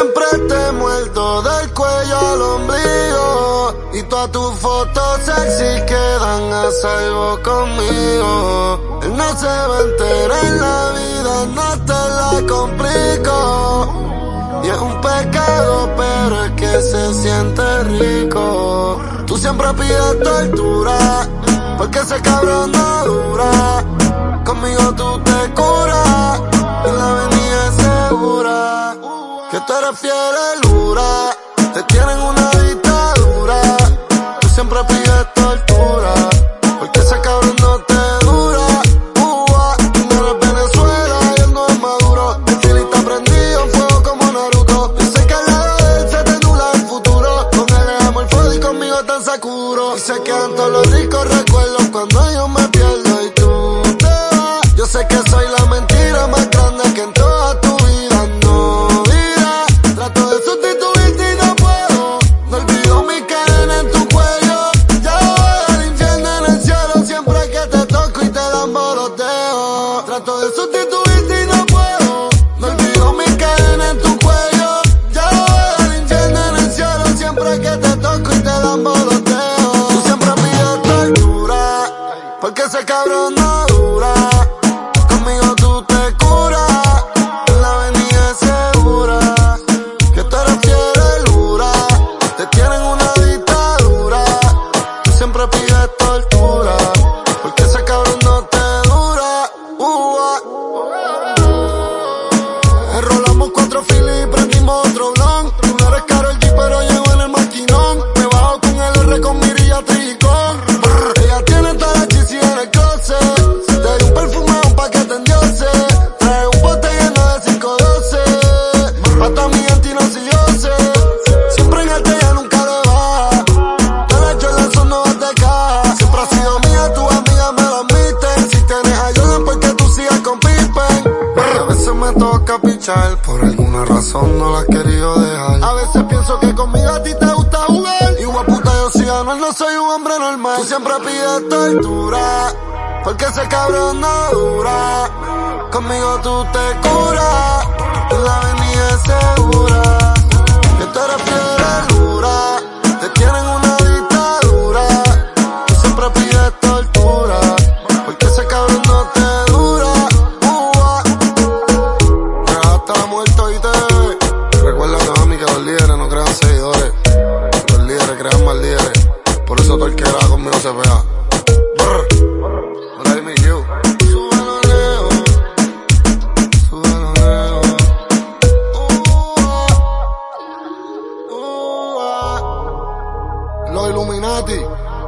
siempre te muerto del cuello al ombligo, y todas tus fotos sexy quedan a salvo conmigo. Él no se va a enterar en la vida, no te la complico. Y es un pecado, pero es que se siente rico. Tú siempre pides tortura, porque ese cabrón no dura. Conmigo tú te curas, y la avenida es segura. Que tú eres fiel lura, te tienen una dictadura. Tú siempre pides tortura, porque ese cabrón no te dura. Tú no eres Venezuela y él no es Maduro. El chile está prendido en fuego como Naruto. Yo sé que al lado de él se te nubla el futuro. Con él es amor fuego y conmigo tan Sakuro. Y se quedan todos los ricos recuerdos cuando yo me pierdo y tú te vas. Yo sé que soy la mentira más grande que en toda tu vida, no vida. Trato de sustituirte y no puedo. No olvido mi cadena en tu cuello. Ya voy al infierno en el cielo siempre que te toco y te dan boloteo. Trato de sustituirte y no puedo. No olvido mi cadena en tu cuello. Ya voy al infierno en el cielo siempre que te toco y te dan boloteo. Tú siempre pides tortura, porque ese cabrón no dura. Conmigo tú te curas, en la avenida es segura. Que tú eres fiel lura, te tienen una dictadura. Tú siempre pides tortura, porque ese cabrón no te dura. Enrolamos 4 filis y prendimos otro blon. Tú no eres Karol G, pero llego en el maquinón. Me bajo con el R con mirilla tricón. Ella tiene toda la cheesy en el closet. Te di un perfume, un paquete en Dioses. Trae un bote lleno de 512. Pata mi gente no si yo sé. Siempre en alta, ella nunca le baja. Todas las Jordan son nuevas de caja. Siempre ha sido mía, tu amiga me lo admiten. Si tienes a Jordan, porque tú sigas con Pippen. A veces me toca pichar, por alguna razón no la has querido dejar. A veces pienso que conmigo a ti te gusta jugar. Y guaputa, yo si gano, no soy un hombre normal. Tú siempre pides tortura, porque ese cabrón no dura. Conmigo tú te curas, en la avenida es segura. Que tú eres fiel dura, te tienen una dictadura. Tú siempre pides tortura, porque ese cabrón no te dura. Me dejaste la muerto y te. Recuerda, mami, que los líderes no crean seguidores. Los líderes crean más líderes. Por eso todo el que graba conmigo se pega. Let me you. Súbelo leo, súbelo leo. Los Illuminati.